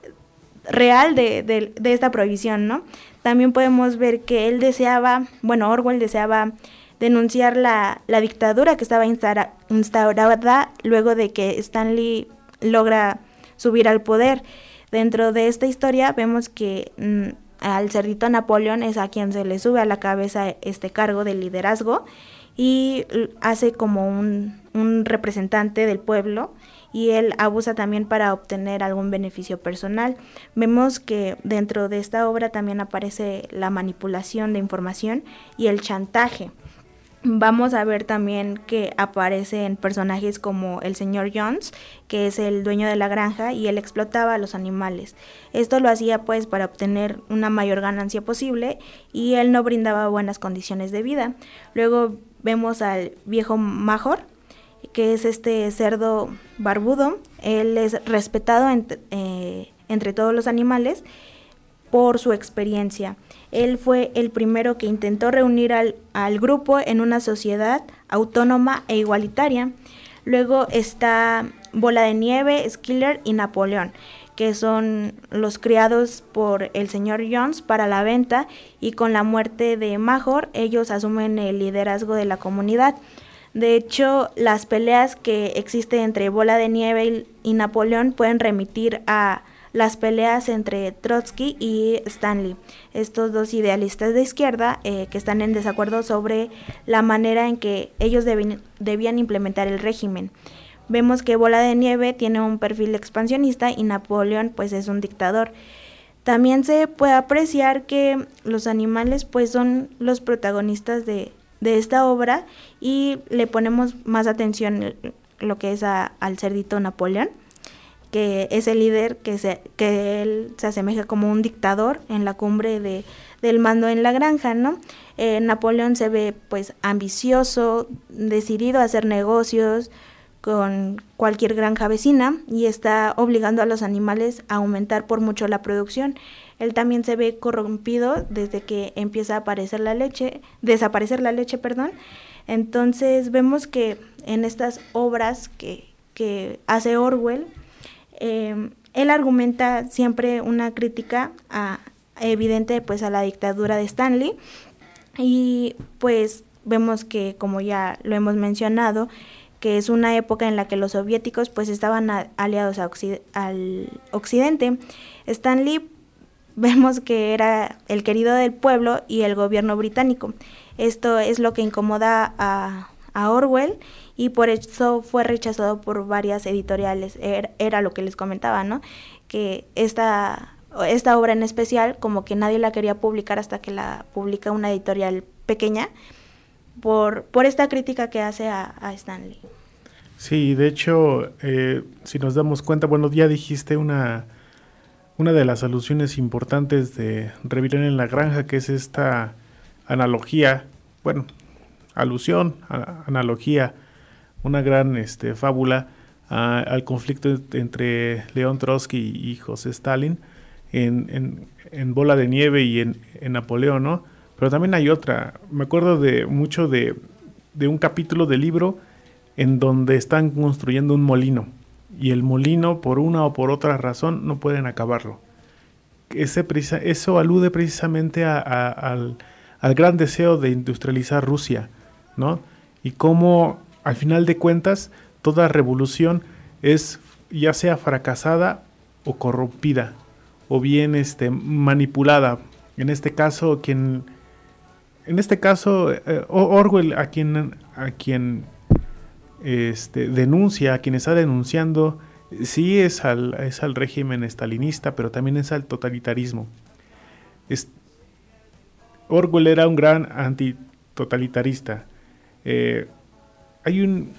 real de, de, de esta prohibición, ¿no? También podemos ver que él deseaba, bueno, Orwell deseaba denunciar la, la dictadura que estaba instaura, instaurada luego de que Stanley logra subir al poder. Dentro de esta historia vemos que mmm, al cerdito Napoleón es a quien se le sube a la cabeza este cargo de liderazgo y hace como un, un representante del pueblo, y él abusa también para obtener algún beneficio personal. Vemos que dentro de esta obra también aparece la manipulación de información y el chantaje. Vamos a ver también que aparecen personajes como el señor Jones, que es el dueño de la granja, y él explotaba a los animales. Esto lo hacía pues para obtener una mayor ganancia posible, y él no brindaba buenas condiciones de vida. Luego vemos al viejo Major, que es este cerdo barbudo. Él es respetado entre, eh, entre todos los animales por su experiencia. Él fue el primero que intentó reunir al, al grupo en una sociedad autónoma e igualitaria. Luego está Bola de Nieve, Skiller y Napoleón, que son los criados por el señor Jones para la venta, y con la muerte de Major ellos asumen el liderazgo de la comunidad. De hecho, las peleas que existen entre Bola de Nieve y, y Napoleón pueden remitir a las peleas entre Trotsky y Stanley, estos dos idealistas de izquierda eh, que están en desacuerdo sobre la manera en que ellos deben, debían implementar el régimen. Vemos que Bola de Nieve tiene un perfil expansionista y Napoleón pues es un dictador. También se puede apreciar que los animales pues son los protagonistas de, de esta obra, y le ponemos más atención lo que es a, al cerdito Napoleón, que es el líder, que, se, que él se asemeja como un dictador en la cumbre de, del mando en la granja, ¿no? Eh, Napoleón se ve pues ambicioso, decidido a hacer negocios con cualquier granja vecina, y está obligando a los animales a aumentar por mucho la producción. Él también se ve corrompido desde que empieza a aparecer la leche, desaparecer la leche, perdón. Entonces vemos que en estas obras que, que hace Orwell, eh, él argumenta siempre una crítica a, evidente pues a la dictadura de Stanley, y pues vemos que, como ya lo hemos mencionado, que es una época en la que los soviéticos pues estaban a, aliados a Occid- al occidente. Stanley vemos que era el querido del pueblo y el gobierno británico. Esto es lo que incomoda a, a Orwell, y por eso fue rechazado por varias editoriales. Era, era lo que les comentaba, ¿no? Que esta, esta obra en especial como que nadie la quería publicar hasta que la publica una editorial pequeña, por, por esta crítica que hace a, a Stanley. Sí, de hecho, eh, si nos damos cuenta, bueno, ya dijiste una, una de las alusiones importantes de Rebelión en la Granja, que es esta analogía, bueno, alusión, a, analogía, una gran este, fábula a, al conflicto entre León Trotsky y José Stalin, en, en, en Bola de Nieve y en, en Napoleón, ¿no? Pero también hay otra. Me acuerdo de mucho de, de un capítulo del libro en donde están construyendo un molino y el molino, por una o por otra razón, no pueden acabarlo. Ese, eso alude precisamente a, a, al, al gran deseo de industrializar Rusia, ¿no? Y cómo, al final de cuentas, toda revolución es ya sea fracasada o corrompida, o bien este, manipulada. En este caso, quien, en este caso, eh, Orwell, a quien, a quien este, denuncia, a quien está denunciando, sí es al, es al régimen estalinista, pero también es al totalitarismo. Es, Orwell era un gran antitotalitarista. Eh, hay un...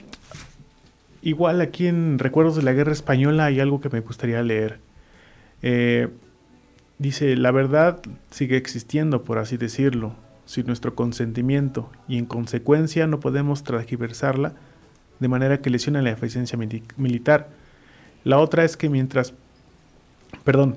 Igual aquí en Recuerdos de la Guerra Española hay algo que me gustaría leer. Eh, dice, la verdad sigue existiendo, por así decirlo, sin nuestro consentimiento, y en consecuencia no podemos transgiversarla de manera que lesione la eficiencia mili- militar. La otra es que mientras... Perdón.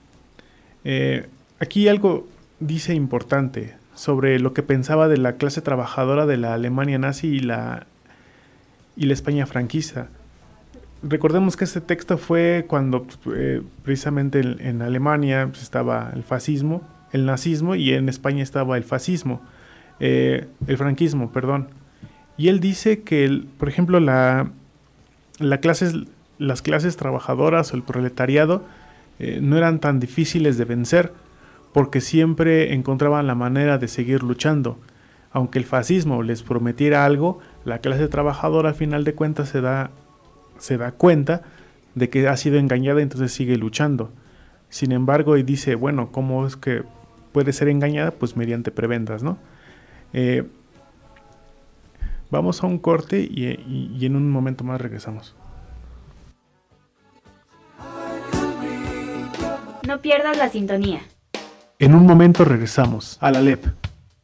Eh, aquí algo dice importante sobre lo que pensaba de la clase trabajadora de la Alemania nazi y la, y la España franquista. Recordemos que este texto fue cuando eh, precisamente en, en Alemania pues, estaba el fascismo, el nazismo, y en España estaba el fascismo, eh, el franquismo, perdón. Y él dice que, el, por ejemplo, la, la clases, las clases trabajadoras o el proletariado eh, no eran tan difíciles de vencer porque siempre encontraban la manera de seguir luchando. Aunque el fascismo les prometiera algo, la clase trabajadora al final de cuentas se da, se da cuenta de que ha sido engañada y entonces sigue luchando. Sin embargo, y dice, bueno, ¿cómo es que puede ser engañada? Pues mediante prebendas, ¿no? Eh, vamos a un corte y, y, y en un momento más regresamos. No pierdas la sintonía. En un momento regresamos a la L E P.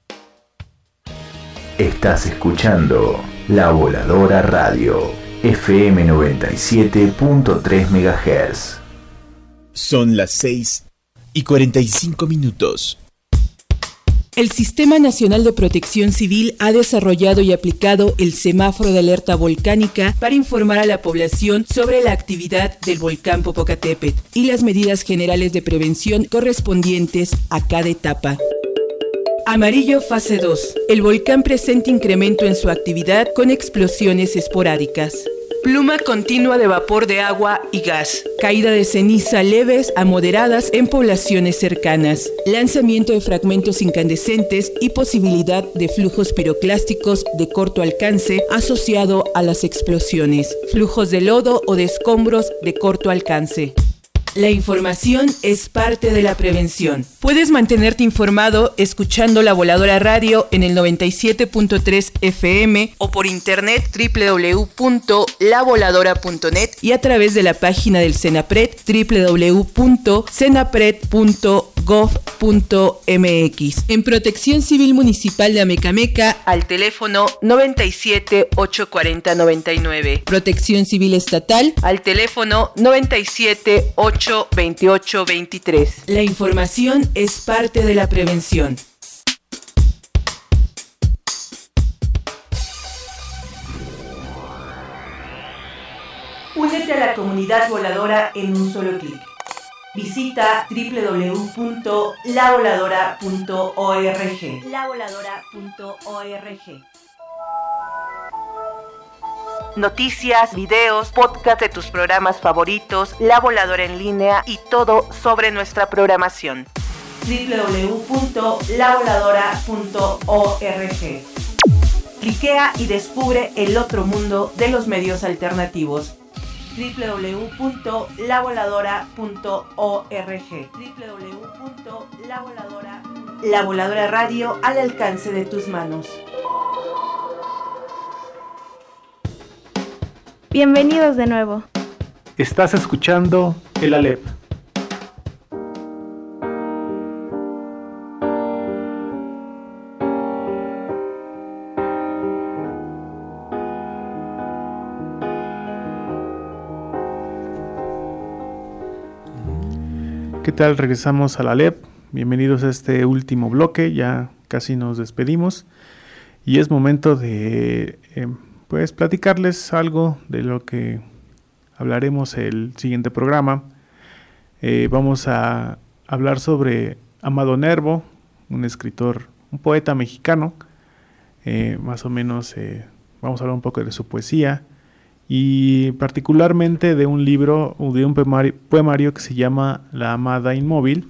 Estás escuchando La Voladora Radio, F M noventa y siete punto tres megahertz. Son las seis y cuarenta y cinco minutos. El Sistema Nacional de Protección Civil ha desarrollado y aplicado el semáforo de alerta volcánica para informar a la población sobre la actividad del volcán Popocatépetl y las medidas generales de prevención correspondientes a cada etapa. Amarillo fase dos. El volcán presenta incremento en su actividad con explosiones esporádicas. Pluma continua de vapor de agua y gas. Caída de ceniza leves a moderadas en poblaciones cercanas. Lanzamiento de fragmentos incandescentes y posibilidad de flujos piroclásticos de corto alcance asociado a las explosiones. Flujos de lodo o de escombros de corto alcance. La información es parte de la prevención. Puedes mantenerte informado escuchando La Voladora Radio en el noventa y siete punto tres F M o por internet doble u doble u doble u punto la voladora punto net y a través de la página del CENAPRED doble u doble u doble u punto cenapred punto gov punto m x. En Protección Civil Municipal de Amecameca al teléfono noventa y siete, ochocientos cuarenta, noventa y nueve. Protección Civil Estatal al teléfono noventa y siete, ochocientos veintiocho, veintitrés. La información es parte de la prevención. Únete a la comunidad voladora en un solo clic. Visita doble u doble u doble u punto la voladora punto org. la voladora punto org. Noticias, videos, podcast de tus programas favoritos, La Voladora en línea y todo sobre nuestra programación. doble u doble u doble u punto la voladora punto org. Cliquea y descubre el otro mundo de los medios alternativos. doble u doble u doble u punto la voladora punto org. doble u doble u doble u punto la voladora punto org. La Voladora Radio al alcance de tus manos. Bienvenidos de nuevo. Estás escuchando el A L E P. ¿qué tal? Regresamos a la L E P. Bienvenidos a este último bloque, ya casi nos despedimos. Y es momento de eh, pues platicarles algo de lo que hablaremos el siguiente programa. Eh, vamos a hablar sobre Amado Nervo, un escritor, un poeta mexicano. Eh, más o menos eh, vamos a hablar un poco de su poesía y particularmente de un libro o de un poemario, poemario que se llama La Amada Inmóvil,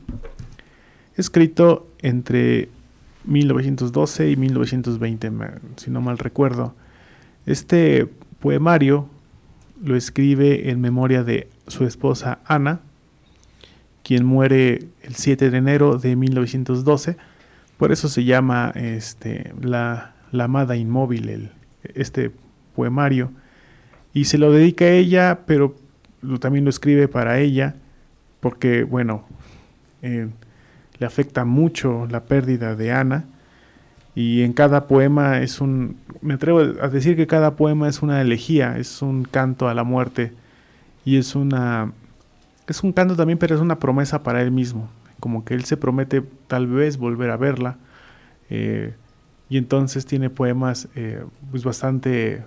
escrito entre mil novecientos doce y mil novecientos veinte, si no mal recuerdo. Este poemario lo escribe en memoria de su esposa Ana, quien muere el siete de enero de mil novecientos doce. Por eso se llama este, la, la Amada Inmóvil, el, este poemario. Y se lo dedica a ella, pero lo, también lo escribe para ella, porque, bueno, eh, le afecta mucho la pérdida de Ana. Y en cada poema es un, me atrevo a decir que cada poema es una elegía, es un canto a la muerte. Y es una, es un canto también, pero es una promesa para él mismo. Como que él se promete tal vez volver a verla. Eh, y entonces tiene poemas eh, pues bastante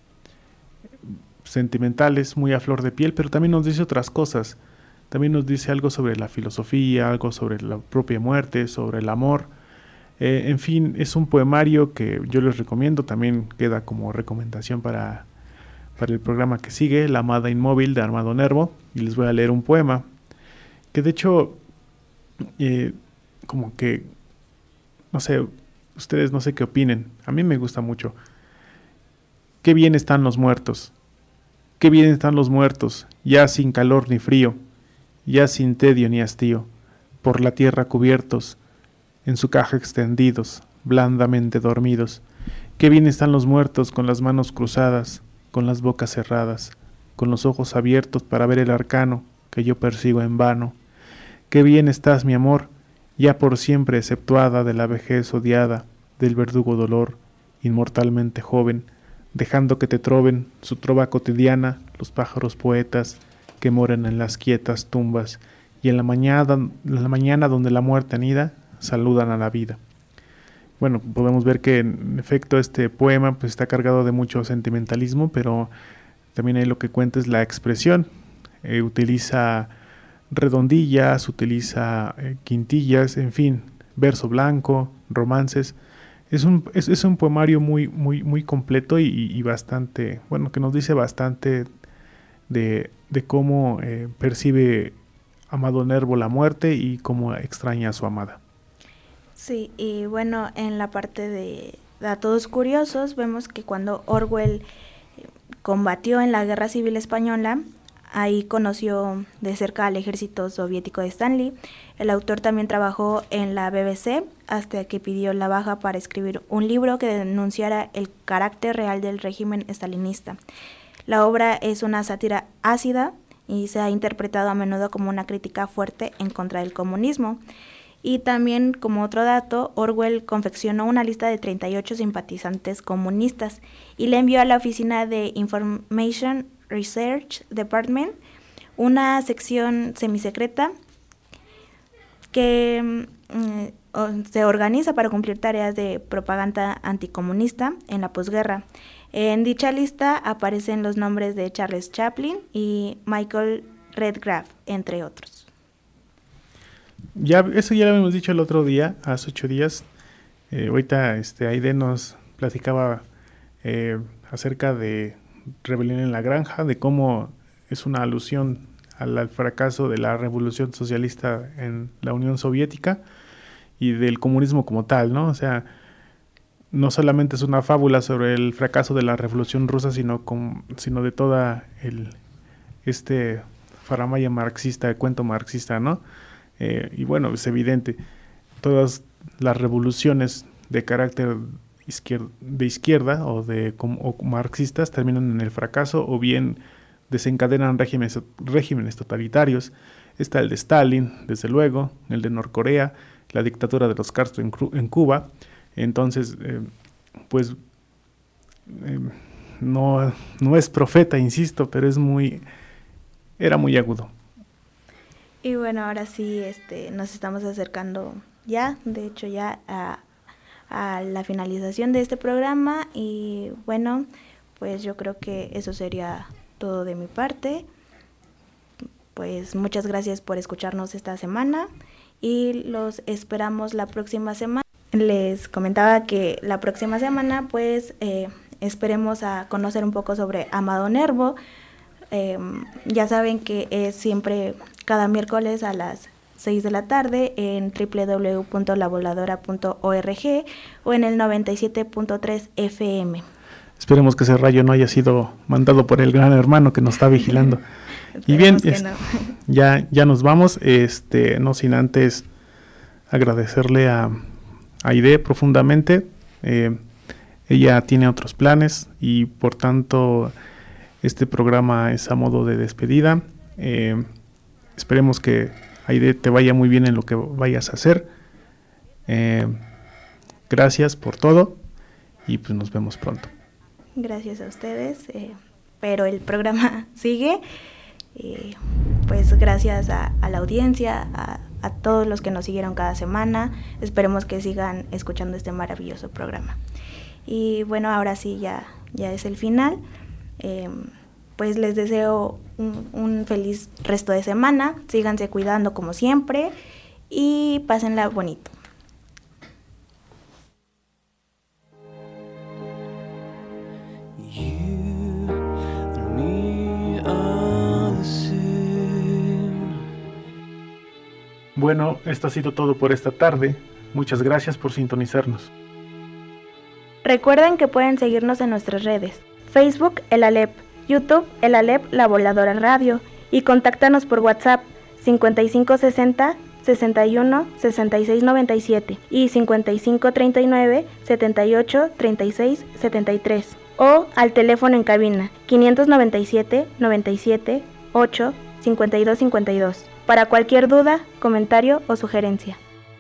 sentimentales, muy a flor de piel, pero también nos dice otras cosas. También nos dice algo sobre la filosofía, algo sobre la propia muerte, sobre el amor. Eh, en fin, es un poemario que yo les recomiendo. También queda como recomendación para, para el programa que sigue, La Amada Inmóvil de Amado Nervo. Y les voy a leer un poema que de hecho, eh, como que, no sé, ustedes no sé qué opinen. A mí me gusta mucho. Qué bien están los muertos. Qué bien están los muertos, ya sin calor ni frío, ya sin tedio ni hastío, por la tierra cubiertos, en su caja extendidos, blandamente dormidos. Qué bien están los muertos con las manos cruzadas, con las bocas cerradas, con los ojos abiertos para ver el arcano que yo persigo en vano. Qué bien estás, mi amor, ya por siempre exceptuada de la vejez odiada, del verdugo dolor, inmortalmente joven, dejando que te troven su trova cotidiana los pájaros poetas que moran en las quietas tumbas y en la mañana, en la mañana donde la muerte anida, saludan a la vida. Bueno, podemos ver que en efecto este poema pues está cargado de mucho sentimentalismo, pero también ahí lo que cuenta es la expresión. Eh, utiliza redondillas, utiliza eh, quintillas, en fin, verso blanco, romances. Es un, es, es un poemario muy, muy, muy completo y, y bastante, bueno, que nos dice bastante de, de cómo eh, percibe Amado Nervo la muerte y cómo extraña a su amada. Sí, y bueno, en la parte de datos curiosos, vemos que cuando Orwell combatió en la Guerra Civil Española, ahí conoció de cerca al ejército soviético de Stanley. El autor también trabajó en la B B C hasta que pidió la baja para escribir un libro que denunciara el carácter real del régimen estalinista. La obra es una sátira ácida y se ha interpretado a menudo como una crítica fuerte en contra del comunismo. Y también, como otro dato, Orwell confeccionó una lista de treinta y ocho simpatizantes comunistas y le envió a la oficina de Information Research Department, una sección semisecreta que eh, se organiza para cumplir tareas de propaganda anticomunista en la posguerra. En dicha lista aparecen los nombres de Charles Chaplin y Michael Redgrave, entre otros. Ya, eso ya lo habíamos dicho el otro día, hace ocho días. Eh, ahorita este, Aide nos platicaba eh, acerca de Rebelión en la Granja, de cómo es una alusión al, al fracaso de la revolución socialista en la Unión Soviética y del comunismo como tal, ¿no? O sea, no solamente es una fábula sobre el fracaso de la revolución rusa, sino, con, sino de toda el, este faramaya marxista, el cuento marxista, ¿no? Eh, y bueno, es evidente, todas las revoluciones de carácter izquier- de izquierda o de com- o marxistas terminan en el fracaso o bien desencadenan regímenes, regímenes totalitarios. Está el de Stalin, desde luego, el de Norcorea, la dictadura de los Castro en, en Cuba. Entonces, eh, pues, eh, no, no es profeta, insisto, pero es muy, era muy agudo. Y bueno, ahora sí este, nos estamos acercando ya, de hecho ya a, a la finalización de este programa y bueno, pues yo creo que eso sería todo de mi parte. Pues muchas gracias por escucharnos esta semana y los esperamos la próxima semana. Les comentaba que la próxima semana pues eh, esperemos a conocer un poco sobre Amado Nervo. Eh, ya saben que es siempre cada miércoles a las seis de la tarde en doble u doble u doble u punto la voladora punto org o en el noventa y siete punto tres F M. Esperemos que ese rayo no haya sido mandado por el gran hermano que nos está vigilando. Y bien, este, no. ya, ya nos vamos, este, no sin antes agradecerle a Aide profundamente. Eh, ella tiene otros planes y por tanto este programa es a modo de despedida. Eh, esperemos que Aide te vaya muy bien en lo que vayas a hacer. Eh, gracias por todo y pues nos vemos pronto. Gracias a ustedes, eh, pero el programa sigue. Eh, pues gracias a, a la audiencia, a, a todos los que nos siguieron cada semana. Esperemos que sigan escuchando este maravilloso programa. Y bueno, ahora sí ya, ya es el final. Eh, pues les deseo un, un feliz resto de semana. Síganse cuidando como siempre y pásenla bonito. Bueno, esto ha sido todo por esta tarde. Muchas gracias por sintonizarnos. Recuerden que pueden seguirnos en nuestras redes: Facebook, el Alep, YouTube, el Alep La Voladora Radio y contáctanos por WhatsApp cincuenta y cinco sesenta, sesenta y uno, sesenta y seis noventa y siete y cincuenta y cinco treinta y nueve, setenta y ocho, treinta y seis, setenta y tres o al teléfono en cabina quinientos noventa y siete, noventa y siete, ocho, cincuenta y dos cincuenta y dos para cualquier duda, comentario o sugerencia.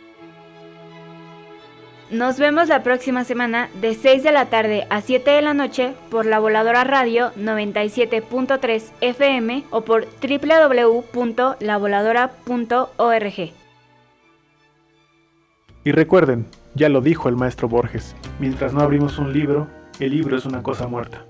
Nos vemos la próxima semana de seis de la tarde a siete de la noche por La Voladora Radio noventa y siete punto tres F M o por doble u doble u doble u punto la voladora punto org. Y recuerden, ya lo dijo el maestro Borges, mientras no abrimos un libro, el libro es una cosa muerta.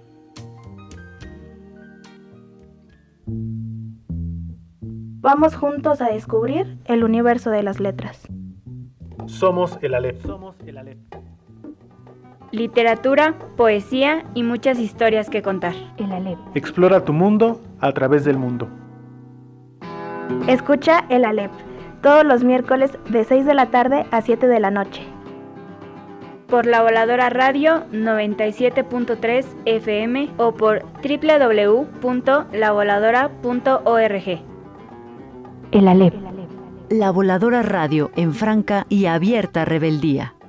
Vamos juntos a descubrir el universo de las letras. Somos el Alep. Somos el Alep. Literatura, poesía y muchas historias que contar. El Alep. Explora tu mundo a través del mundo. Escucha el Alep todos los miércoles de seis de la tarde a siete de la noche. Por La Voladora Radio noventa y siete punto tres F M o por doble u doble u doble u punto la voladora punto org. El Alep. La Voladora Radio en franca y abierta rebeldía.